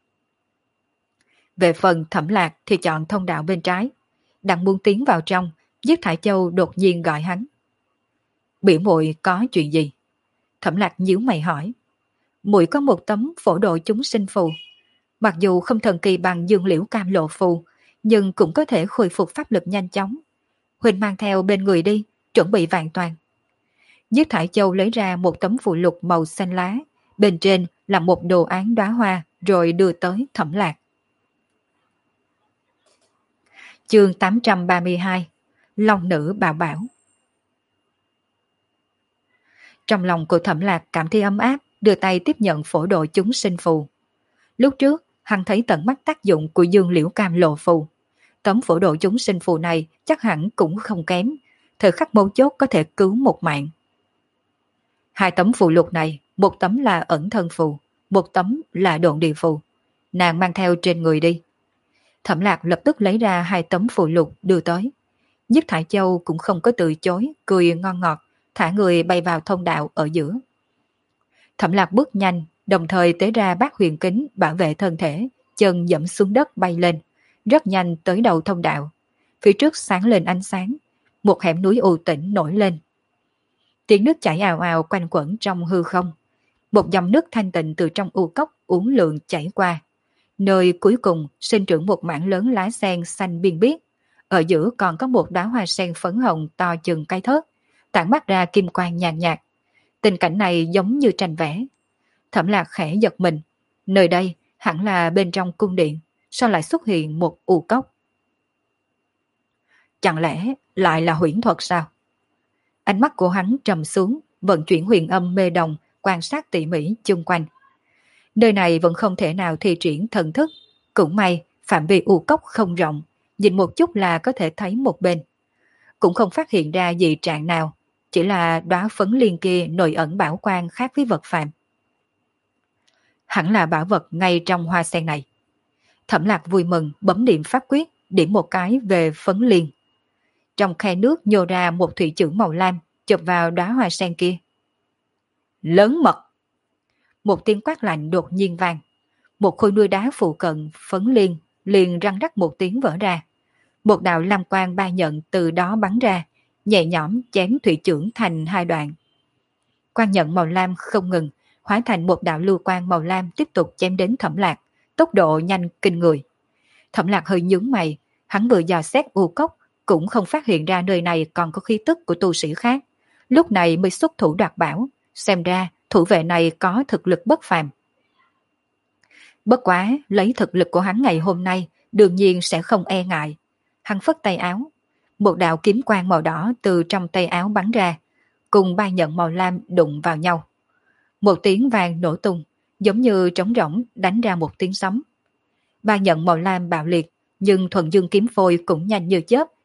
Về phần Thẩm Lạc thì chọn thông đạo bên trái. Đang muốn tiến vào trong, Diếp Thải Châu đột nhiên gọi hắn. Biểu muội có chuyện gì? Thẩm Lạc nhíu mày hỏi. Muội có một tấm phổ độ chúng sinh phù. Mặc dù không thần kỳ bằng Dương Liễu Cam Lộ phù, nhưng cũng có thể khôi phục pháp lực nhanh chóng. Huỳnh mang theo bên người đi, chuẩn bị vạn toàn. Diếp Thải Châu lấy ra một tấm phù lục màu xanh lá, bên trên là một đồ án đóa hoa, rồi đưa tới Thẩm Lạc. Chương 832 Long nữ bảo bảo. Trong lòng của Thẩm Lạc cảm thấy ấm áp, đưa tay tiếp nhận phổ độ chúng sinh phù. Lúc trước, hắn thấy tận mắt tác dụng của Dương Liễu Cam Lộ phù. Tấm phổ độ chúng sinh phù này chắc hẳn cũng không kém, thời khắc mấu chốt có thể cứu một mạng. 2 tấm phù lục này, một tấm là ẩn thân phù, một tấm là độn địa phù. Nàng mang theo trên người đi. Thẩm Lạc lập tức lấy ra 2 tấm phù lục đưa tới. Diếp Thải Châu cũng không có từ chối, cười ngon ngọt, thả người bay vào thông đạo ở giữa. Thẩm Lạc bước nhanh, đồng thời tế ra bát huyền kính bảo vệ thân thể, chân dẫm xuống đất bay lên, rất nhanh tới đầu thông đạo. Phía trước sáng lên ánh sáng, một hẻm núi u tĩnh nổi lên. Tiếng nước chảy ào ào quanh quẩn trong hư không. Một dòng nước thanh tịnh từ trong u cốc uốn lượn chảy qua. Nơi cuối cùng sinh trưởng một mảng lớn lá sen xanh biên biếc. Ở giữa còn có một đóa hoa sen phấn hồng to chừng cái thớt, tản mát ra kim quang nhàn nhạt. Tình cảnh này giống như tranh vẽ. Thẩm Lạc khẽ giật mình. Nơi đây hẳn là bên trong cung điện, sao lại xuất hiện một u cốc? Chẳng lẽ lại là huyễn thuật sao? Ánh mắt của hắn trầm xuống, vận chuyển huyền âm mê đồng, quan sát tỉ mỉ chung quanh. Nơi này vẫn không thể nào thi triển thần thức. Cũng may, phạm vi u cốc không rộng, nhìn một chút là có thể thấy một bên. Cũng không phát hiện ra dị trạng nào, chỉ là đóa phấn liên kia nội ẩn bảo quang khác với vật phàm. Hẳn là bảo vật ngay trong hoa sen này. Thẩm Lạc vui mừng bấm niệm pháp quyết, điểm một cái về phấn liên. Trong khe nước nhô ra một thủy chữ màu lam, chụp vào đóa hoa sen kia. Lớn mật! Một tiếng quát lạnh đột nhiên vang. Một khối núi đá phụ cận phấn liên liền răng rắc một tiếng vỡ ra. Một đạo lam quang ba nhận từ đó bắn ra, nhẹ nhõm chém thủy chưởng thành 2 đoạn. Quang nhận màu lam không ngừng, hóa thành một đạo lưu quang màu lam tiếp tục chém đến Thẩm Lạc, tốc độ nhanh kinh người. Thẩm Lạc hơi nhướng mày, hắn vừa dò xét u cốc, cũng không phát hiện ra nơi này còn có khí tức của tu sĩ khác. Lúc này mới xuất thủ đoạt bảo, xem ra thủ vệ này có thực lực bất phàm. Bất quá, lấy thực lực của hắn ngày hôm nay, đương nhiên sẽ không e ngại. Hắn phất tay áo, một đạo kiếm quang màu đỏ từ trong tay áo bắn ra, cùng 3 nhận màu lam đụng vào nhau. Một tiếng vang nổ tung, giống như trống rỗng đánh ra một tiếng sấm. 3 nhận màu lam bạo liệt, nhưng thuần dương kiếm phôi cũng nhanh như chớp,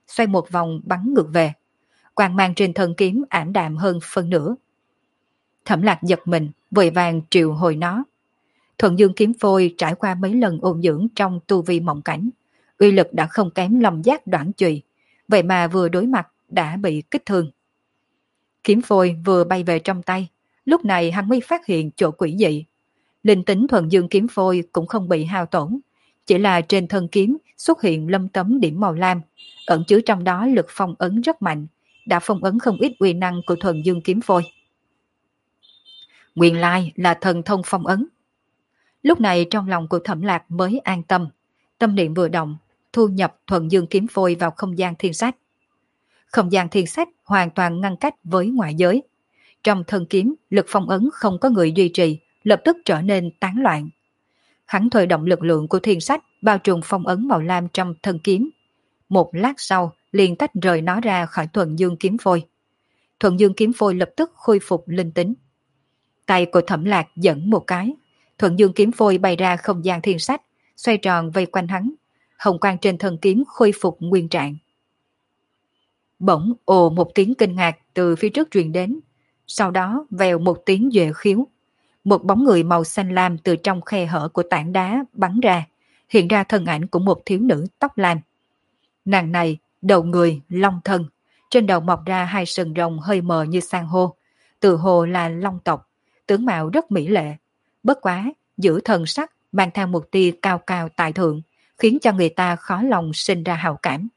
xoay một vòng bắn ngược về. Quang mang trên thân kiếm ảm đạm hơn phân nửa. Thẩm Lạc giật mình, vội vàng triệu hồi nó. Thuận Dương kiếm phôi trải qua mấy lần ôn dưỡng trong tu vi mộng cảnh, uy lực đã không kém Long Giác Đoạn Chùy, vậy mà vừa đối mặt đã bị kích thương. Kiếm phôi vừa bay về trong tay, lúc này hắn mới phát hiện chỗ quỷ dị. Linh tính Thuận Dương kiếm phôi cũng không bị hao tổn, chỉ là trên thân kiếm xuất hiện lâm tấm điểm màu lam, ẩn chứa trong đó lực phong ấn rất mạnh, đã phong ấn không ít uy năng của Thuận Dương kiếm phôi. Nguyên lai là thần thông phong ấn. Lúc này trong lòng của Thẩm Lạc mới an tâm, tâm niệm vừa động, thu nhập Thuận Dương kiếm phôi vào không gian thiên sách. Không gian thiên sách hoàn toàn ngăn cách với ngoại giới. Trong thân kiếm, lực phong ấn không có người duy trì, lập tức trở nên tán loạn. Hắn thôi động lực lượng của thiên sách bao trùm phong ấn màu lam trong thân kiếm. Một lát sau, liền tách rời nó ra khỏi Thuận Dương kiếm phôi. Thuận Dương kiếm phôi lập tức khôi phục linh tính. Tay của Thẩm Lạc dẫn một cái, Thuận Dương kiếm phôi bay ra không gian thiên sách, xoay tròn vây quanh hắn. Hồng quang trên thân kiếm khôi phục nguyên trạng. Bỗng ồ một tiếng kinh ngạc từ phía trước truyền đến, sau đó vèo một tiếng duệ khiếu. Một bóng người màu xanh lam từ trong khe hở của tảng đá bắn ra, hiện ra thân ảnh của một thiếu nữ tóc lam. Nàng này đầu người long thân, trên đầu mọc ra hai sừng rồng hơi mờ như san hô, tự hồ là long tộc, tướng mạo rất mỹ lệ. Bất quá giữ thần sắc mang theo một tia cao cao tại thượng, khiến cho người ta khó lòng sinh ra hảo cảm.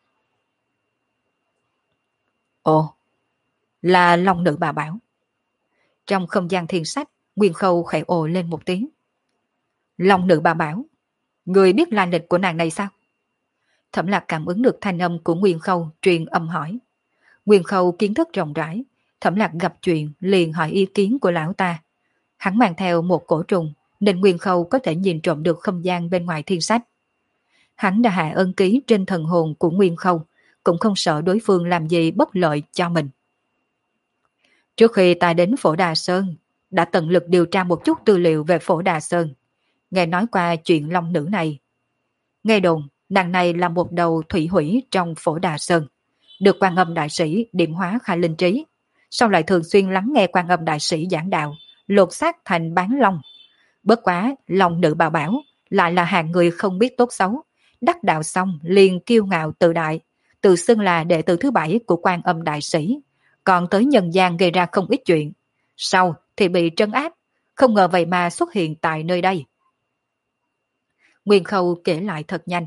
Ồ, là long nữ bà bảo. Trong không gian thiên sách, Nguyên Khâu khẽ ồ lên một tiếng. Long nữ bà bảo, người biết lai lịch của nàng này sao? Thẩm Lạc cảm ứng được thanh âm của Nguyên Khâu truyền âm hỏi. Nguyên Khâu kiến thức rộng rãi, Thẩm Lạc gặp chuyện liền hỏi ý kiến của lão ta. Hắn mang theo một cổ trùng, nên Nguyên Khâu có thể nhìn trộm được không gian bên ngoài thiên sách. Hắn đã hạ ân ký trên thần hồn của Nguyên Khâu, cũng không sợ đối phương làm gì bất lợi cho mình. Trước khi ta đến Phổ Đà Sơn, đã tận lực điều tra một chút tư liệu về Phổ Đà Sơn, nghe nói qua chuyện long nữ này. Nghe đồn, nàng này là một đầu thủy hủy trong Phổ Đà Sơn, được Quan Âm Đại Sĩ điểm hóa khai linh trí, sau lại thường xuyên lắng nghe Quan Âm Đại Sĩ giảng đạo, lột xác thành bán long. Bất quá, long nữ bà bảo lại là hạng người không biết tốt xấu, đắc đạo xong liền kiêu ngạo tự đại, tự xưng là đệ tử thứ 7 của Quan Âm Đại Sĩ, còn tới nhân gian gây ra không ít chuyện. Sau thì bị trấn áp, không ngờ vậy mà xuất hiện tại nơi đây. Nguyên Khâu kể lại thật nhanh.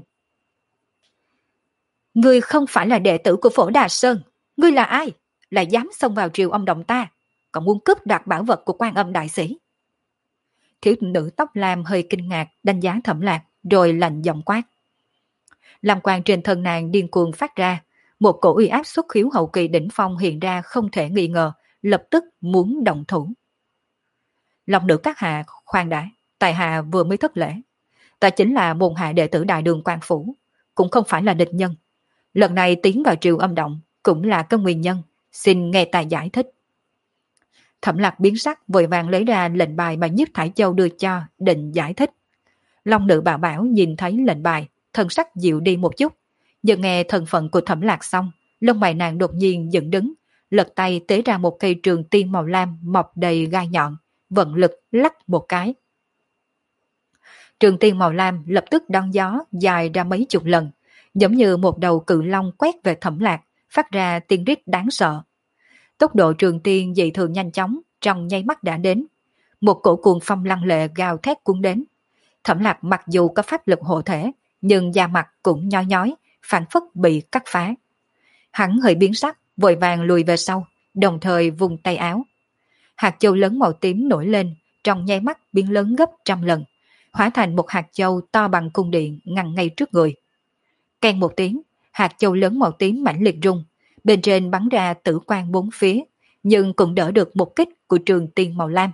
Ngươi không phải là đệ tử của Phổ Đà Sơn, ngươi là ai? Lại dám xông vào triều ông động ta, còn muốn cướp đoạt bảo vật của Quan Âm Đại Sĩ. Thiếu nữ tóc lam hơi kinh ngạc đánh giá Thẩm Lạc, rồi lạnh giọng quát. Lam quang trên thân nàng điên cuồng phát ra, một cổ uy áp xuất khiếu hậu kỳ đỉnh phong hiện ra không thể nghi ngờ, lập tức muốn động thủ. Long nữ các hạ khoan đã, tại hạ vừa mới thất lễ. Ta chính là môn hạ đệ tử Đại Đường Quan Phủ, cũng không phải là địch nhân. Lần này tiến vào triều âm động cũng là có nguyên nhân, xin nghe ta giải thích. Thẩm Lạc biến sắc vội vàng lấy ra lệnh bài mà Nhiếp Thải Châu đưa cho, định giải thích. Long nữ bà bảo nhìn thấy lệnh bài, thần sắc dịu đi một chút, nhưng nghe thân phận của Thẩm Lạc xong, lông mày nàng đột nhiên dựng đứng, lật tay tế ra một cây trường tiên màu lam mọc đầy gai nhọn, vận lực lắc một cái. Trường tiên màu lam lập tức đón gió dài ra mấy chục lần, giống như một đầu cự long quét về Thẩm Lạc, phát ra tiếng rít đáng sợ. Tốc độ trường tiên dị thường nhanh chóng, trong nháy mắt đã đến. Một cổ cuồng phong lăng lệ gào thét cuốn đến. Thẩm Lạc mặc dù có pháp lực hộ thể, nhưng da mặt cũng nhói nhói, phản phất bị cắt phá. Hắn hơi biến sắc, vội vàng lùi về sau, đồng thời vùng tay áo. Hạt châu lớn màu tím nổi lên, trong nháy mắt biến lớn gấp trăm lần, hóa thành một hạt châu to bằng cung điện ngăn ngay trước người. Keng một tiếng, hạt châu lớn màu tím mãnh liệt rung, bên trên bắn ra tử quang bốn phía, nhưng cũng đỡ được một kích của trường tiên màu lam.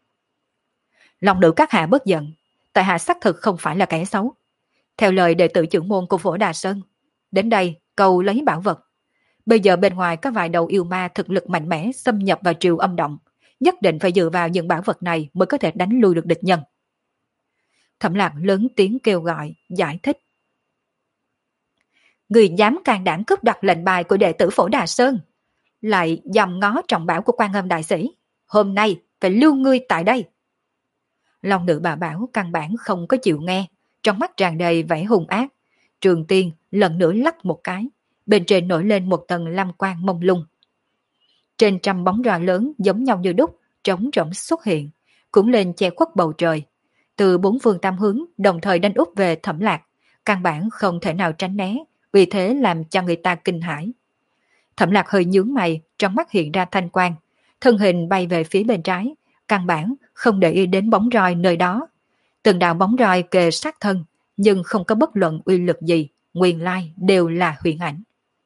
Long nữ các hạ bất giận, tại hạ xác thực không phải là kẻ xấu. Theo lời đệ tử trưởng môn của Phổ Đà Sơn, đến đây cầu lấy bảo vật. Bây giờ bên ngoài có vài đầu yêu ma thực lực mạnh mẽ xâm nhập vào triều âm động, nhất định phải dựa vào những bảo vật này mới có thể đánh lui được địch nhân. Thẩm Lạc lớn tiếng kêu gọi, giải thích. Người dám can đảm cướp đoạt lệnh bài của đệ tử Phổ Đà Sơn, lại dòm ngó trọng bảo của Quan Âm đại sĩ. Hôm nay phải lưu ngươi tại đây. Long nữ bà Bảo căn bản không có chịu nghe, trong mắt tràn đầy vẻ hung ác. Trường Tiên lần nữa lắc một cái, bên trên nổi lên một tầng lam quang mông lung. Trên trăm bóng roi lớn giống nhau như đúc, trống rỗng xuất hiện, cũng lên che khuất bầu trời. Từ bốn phương tam hướng đồng thời đánh úp về Thẩm Lạc, căn bản không thể nào tránh né, vì thế làm cho người ta kinh hãi. Thẩm Lạc hơi nhướng mày, trong mắt hiện ra thanh quang, thân hình bay về phía bên trái, căn bản không để ý đến bóng roi nơi đó. Từng đạo bóng roi kề sát thân, nhưng không có bất luận uy lực gì, nguyên lai đều là huyền ảnh.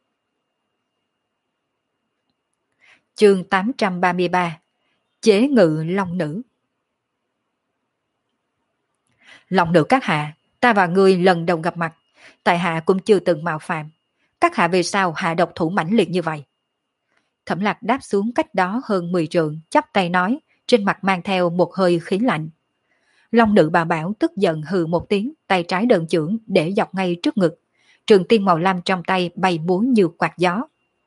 Chương 833 Chế ngự Long Nữ. Long Nữ các hạ, ta và ngươi lần đầu gặp mặt, tại hạ cũng chưa từng mạo phạm. Các hạ về sao hạ độc thủ mãnh liệt như vậy? Thẩm Lạc đáp xuống cách đó hơn 10 trượng, chắp tay nói, trên mặt mang theo một hơi khí lạnh. Long Nữ bà Bảo tức giận hừ một tiếng, tay trái đờn chưởng để dọc ngay trước ngực. Trường tiên màu lam trong tay bay múa như quạt gió.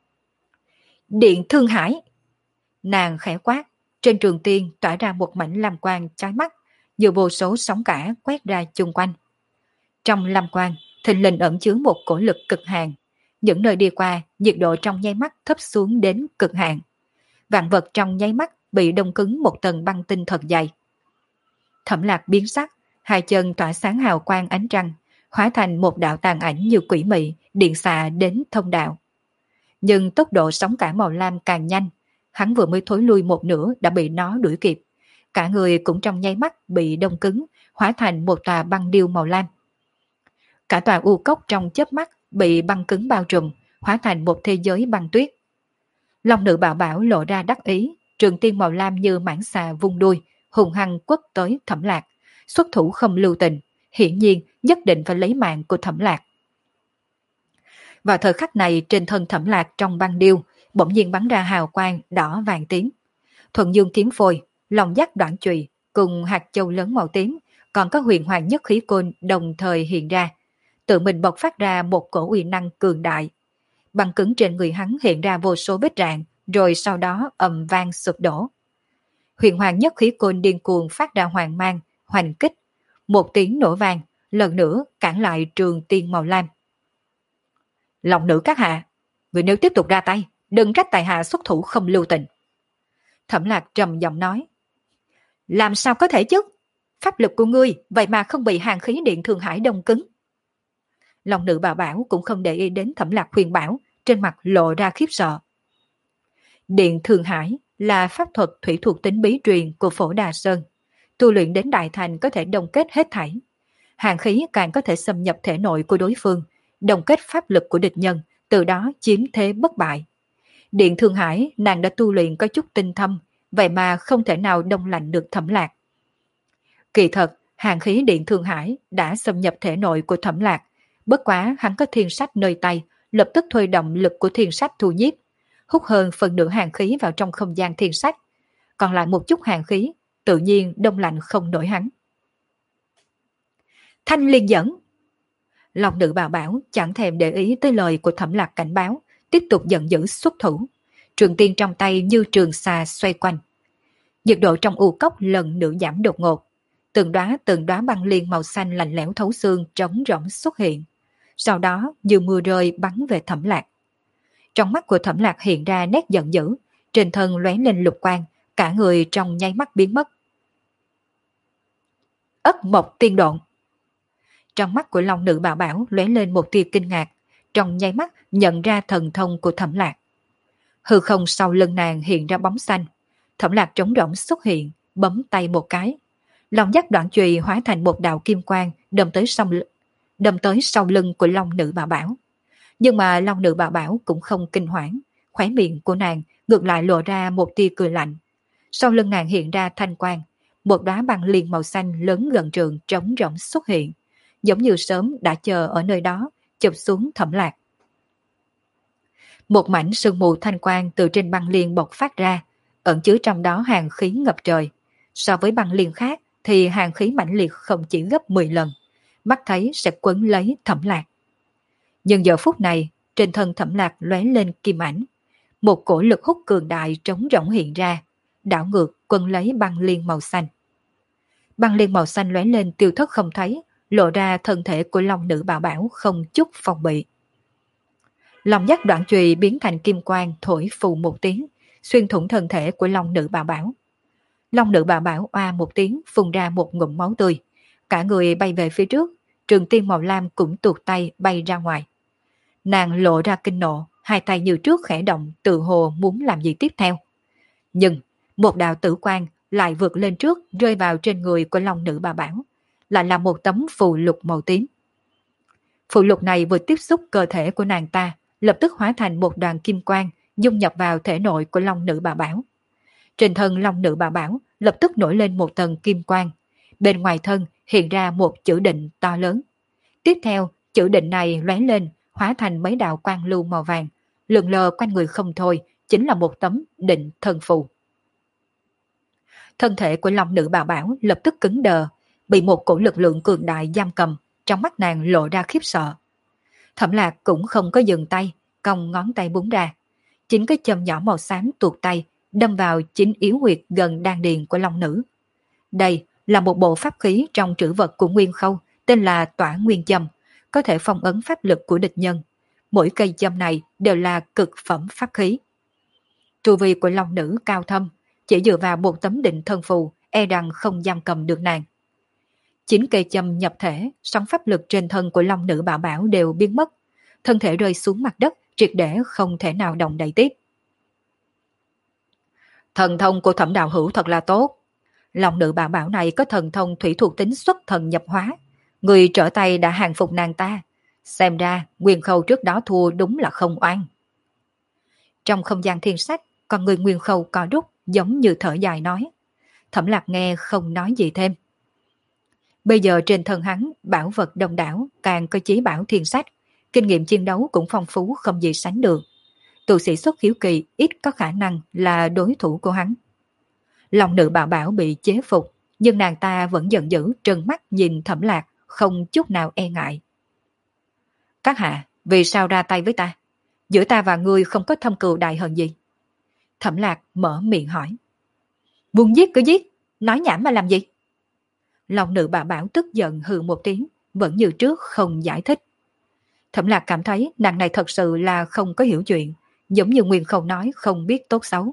Điện Thương Hải! Nàng khẽ quát, trên trường tiên tỏa ra một mảnh lam quang chói mắt, như vô số sóng cả quét ra chung quanh. Trong lam quang, thình lình ẩn chứa một cổ lực cực hạn. Những nơi đi qua, nhiệt độ trong nháy mắt thấp xuống đến cực hạn. Vạn vật trong nháy mắt bị đông cứng một tầng băng tinh thật dày. Thẩm Lạc biến sắc, hai chân tỏa sáng hào quang ánh trăng, hóa thành một đạo tàn ảnh như quỷ mị, điện xạ đến thông đạo. Nhưng tốc độ sóng cả màu lam càng nhanh, hắn vừa mới thối lui một nửa đã bị nó đuổi kịp. Cả người cũng trong nháy mắt bị đông cứng, hóa thành một tòa băng điêu màu lam. Cả tòa u cốc trong chớp mắt bị băng cứng bao trùm, hóa thành một thế giới băng tuyết. Long Nữ Bảo Bảo lộ ra đắc ý, trường tiên màu lam như mãng xà vung đuôi, hùng hăng quất tới Thẩm Lạc, xuất thủ không lưu tình, hiển nhiên nhất định phải lấy mạng của Thẩm Lạc. Vào thời khắc này trên thân Thẩm Lạc trong băng điêu bỗng nhiên bắn ra hào quang đỏ vàng tím. Thuần Dương kiếm phôi, lòng giác đoạn chùy cùng hạt châu lớn màu tím, còn có huyền hoàng nhất khí côn đồng thời hiện ra, tự mình bộc phát ra một cổ uy năng cường đại. Băng cứng trên người hắn hiện ra vô số vết rạn, rồi sau đó ầm vang sụp đổ. Huyền hoàng nhất khí côn điên cuồng phát ra hoàng mang, hoành kích. Một tiếng nổ vang, lần nữa cản lại trường tiên màu lam. Long Nữ các hạ, người nếu tiếp tục ra tay, đừng trách tại hạ xuất thủ không lưu tình. Thẩm Lạc trầm giọng nói. Làm sao có thể chứ? Pháp lực của ngươi vậy mà không bị hàn khí điện Thương Hải đông cứng. Long Nữ Bảo Bảo cũng không để ý đến Thẩm Lạc khuyên bảo, trên mặt lộ ra khiếp sợ. Điện Thương Hải là pháp thuật thủy thuộc tính bí truyền của Phổ Đà Sơn. Tu luyện đến đại thành có thể đồng kết hết thảy. Hàn khí càng có thể xâm nhập thể nội của đối phương, đồng kết pháp lực của địch nhân, từ đó chiếm thế bất bại. Điện Thương Hải nàng đã tu luyện có chút tinh thâm, vậy mà không thể nào đông lạnh được Thẩm Lạc. Kỳ thật, hàn khí Điện Thương Hải đã xâm nhập thể nội của Thẩm Lạc, bất quá hắn có thiên sách nơi tay, lập tức thôi động lực của thiên sách thu nhiếp, hút hơn phần nửa hàn khí vào trong không gian thiên sách, còn lại một chút hàn khí, tự nhiên đông lạnh không nổi hắn. Thanh Liên dẫn! Long Nữ Bảo Bảo chẳng thèm để ý tới lời của Thẩm Lạc cảnh báo, tiếp tục giận dữ xuất thủ. Trường tiên trong tay như trường xà xoay quanh. Nhiệt độ trong u cốc lần nữa giảm đột ngột. Từng đóa băng liên màu xanh lạnh lẽo thấu xương trống rỗng xuất hiện. Sau đó như mưa rơi bắn về Thẩm Lạc. Trong mắt của Thẩm Lạc hiện ra nét giận dữ, trên thân lóe lên lục quang, cả người trong nháy mắt biến mất. Ất Mộc Tiên Độn! Trong mắt của Long Nữ Bảo Bảo lóe lên một tia kinh ngạc, trong nháy mắt nhận ra thần thông của Thẩm Lạc. Hư không sau lưng nàng hiện ra bóng xanh, Thẩm Lạc trống rỗng xuất hiện, bấm tay một cái. Long giác đoạn chùy hóa thành một đạo kim quang đâm tới sau lưng của Long Nữ Bảo Bảo. Nhưng mà Long Nữ Bảo Bảo cũng không kinh hoảng, khóe miệng của nàng ngược lại lộ ra một tia cười lạnh. Sau lưng nàng hiện ra thanh quang, một đóa băng liên màu xanh lớn gần trường trống rỗng xuất hiện, giống như sớm đã chờ ở nơi đó, chụp xuống Thẩm Lạc. Một mảnh sương mù thanh quang từ trên băng liên bộc phát ra, ẩn chứa trong đó hàn khí ngập trời. So với băng liên khác thì hàn khí mãnh liệt không chỉ gấp 10 lần, mắt thấy sẽ quấn lấy Thẩm Lạc. Nhưng giờ phút này, trên thân Thẩm Lạc lóe lên kim ảnh. Một cổ lực hút cường đại trống rỗng hiện ra, đảo ngược quân lấy băng liên màu xanh. Băng liên màu xanh lóe lên tiêu thất không thấy, lộ ra thân thể của long nữ bảo bảo không chút phòng bị. Lòng giác đoạn chùy biến thành kim quang thổi phù một tiếng, xuyên thủng thân thể của long nữ bảo bảo. Long nữ bảo bảo oa một tiếng phun ra một ngụm máu tươi, cả người bay về phía trước, trường tiên màu lam cũng tuột tay bay ra ngoài. Nàng lộ ra kinh nộ, hai tay như trước khẽ động tự hồ muốn làm gì tiếp theo. Nhưng một đạo tử quang lại vượt lên trước rơi vào trên người của long nữ bảo bảo, lại là một tấm phù lục màu tím. Phù lục này vừa tiếp xúc cơ thể của nàng ta, lập tức hóa thành một đoàn kim quang dung nhập vào thể nội của long nữ bảo bảo. Trên thân long nữ bảo bảo lập tức nổi lên một tầng kim quang, bên ngoài thân hiện ra một chữ định to lớn. Tiếp theo, chữ định này lóe lên, hóa thành mấy đạo quang lưu màu vàng, lượn lờ quanh người không thôi, chính là một tấm định thân phù. Thân thể của long nữ bảo bảo lập tức cứng đờ, bị một cổ lực lượng cường đại giam cầm, trong mắt nàng lộ ra khiếp sợ. Thẩm Lạc cũng không có dừng tay, cong ngón tay búng ra. Chính cái châm nhỏ màu xám tuột tay, đâm vào chính yếu huyệt gần đan điền của long nữ. Đây là một bộ pháp khí trong trữ vật của Nguyên Khâu, tên là Tỏa Nguyên Châm, có thể phong ấn pháp lực của địch nhân. Mỗi cây châm này đều là cực phẩm pháp khí. Tu vi của long nữ cao thâm, chỉ dựa vào một tấm định thân phù, e rằng không giam cầm được nàng. Chính cây châm nhập thể, sóng pháp lực trên thân của long nữ bảo bảo đều biến mất, thân thể rơi xuống mặt đất, triệt để không thể nào động đậy tiếp. Thần thông của Thẩm đạo hữu thật là tốt. Long nữ bảo bảo này có thần thông thủy thuộc tính xuất thần nhập hóa, người trở tay đã hàng phục nàng ta. Xem ra Nguyên Khâu trước đó thua đúng là không oan. Trong không gian thiên sách, còn người Nguyên Khâu co rút giống như thở dài nói. Thẩm Lạc nghe không nói gì thêm. Bây giờ trên thân hắn bảo vật đông đảo, càng có chí bảo thiên sách, kinh nghiệm chiến đấu cũng phong phú không gì sánh được. Tu sĩ xuất hiếu kỳ ít có khả năng là đối thủ của hắn. Lòng nữ bảo bảo bị chế phục, nhưng nàng ta vẫn giận dữ trừng mắt nhìn Thẩm Lạc, không chút nào e ngại. Các hạ, vì sao ra tay với ta? Giữa ta và ngươi không có thâm cừu đại hận gì? Thẩm Lạc mở miệng hỏi. Muốn giết cứ giết, nói nhảm mà làm gì? Lòng nữ bảo bảo tức giận hừ một tiếng, vẫn như trước không giải thích. Thẩm Lạc cảm thấy nàng này thật sự là không có hiểu chuyện, giống như Nguyên Khâu nói không biết tốt xấu.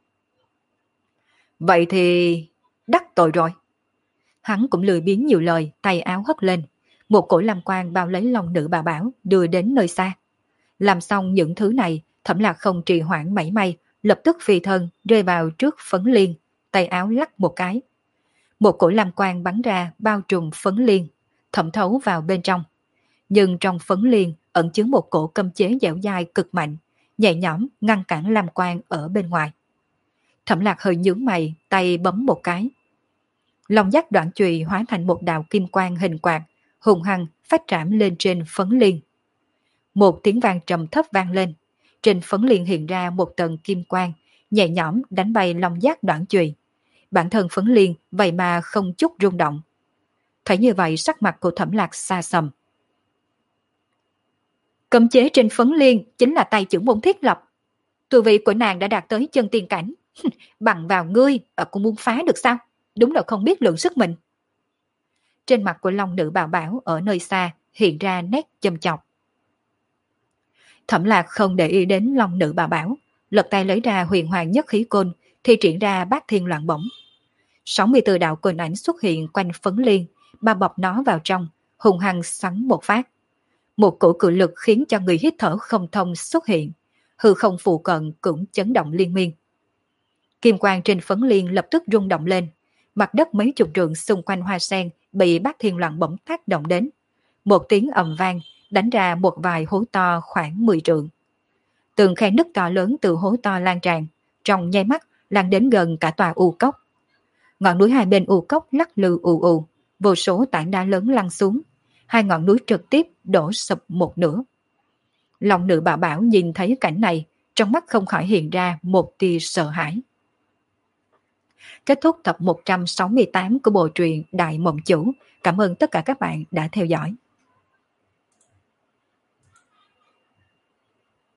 Vậy thì đắc tội rồi. Hắn cũng lười biếng nhiều lời, tay áo hất lên. Một cổ lam quang bao lấy lòng nữ bà bảo đưa đến nơi xa. Làm xong những thứ này, Thẩm Lạc không trì hoãn mảy may, lập tức phi thân rơi vào trước Phấn Liên, tay áo lắc một cái. Một cổ lam quang bắn ra bao trùm Phấn Liên, thẩm thấu vào bên trong. Nhưng trong Phấn Liên ẩn chứa một cổ cấm chế dẻo dai cực mạnh, nhẹ nhõm ngăn cản lam quang ở bên ngoài. Thẩm Lạc hơi nhướng mày, tay bấm một cái. Long giác đoạn chùy hóa thành một đạo kim quang hình quạt, hùng hăng phát trảm lên trên Phấn Liên. Một tiếng vang trầm thấp vang lên, trên Phấn Liên hiện ra một tầng kim quang, nhẹ nhõm đánh bay long giác đoạn chùy. Bản thân Phấn Liên vậy mà không chút rung động. Thấy như vậy sắc mặt của Thẩm Lạc xa sầm. Cấm chế trên Phấn Liên chính là tay chưởng môn thiết lập. Tu vị của nàng đã đạt tới chân tiên cảnh. Bằng vào ngươi cũng muốn phá được sao? Đúng là không biết lượng sức mình. Trên mặt của long nữ bảo bảo ở nơi xa hiện ra nét châm chọc. Thẩm Lạc không để ý đến long nữ bảo bảo, lật tay lấy ra huyền hoàng nhất khí côn, thì triển ra bát thiên loạn bổng. 64 đạo côn ảnh xuất hiện quanh Phấn Liên, bao bọc nó vào trong, hùng hăng xoắn một phát. Một cổ cự lực khiến cho người hít thở không thông xuất hiện, hư không phụ cận cũng chấn động liên miên. Kim quang trên Phấn Liên lập tức rung động lên, mặt đất mấy chục trượng xung quanh hoa sen bị bát thiên loạn bổng tác động đến. Một tiếng ầm vang đánh ra một vài hố to khoảng 10 trượng. Từng khe nứt to lớn từ hố to lan tràn, trong nháy mắt lan đến gần cả tòa u cốc. Ngọn núi hai bên u cốc lắc lư ù ù, vô số tảng đá lớn lăn xuống, hai ngọn núi trực tiếp đổ sụp một nửa. Lòng nữ bảo bảo nhìn thấy cảnh này, trong mắt không khỏi hiện ra một tia sợ hãi. Kết thúc tập 168 của bộ truyện Đại Mộng Chủ. Cảm ơn tất cả các bạn đã theo dõi.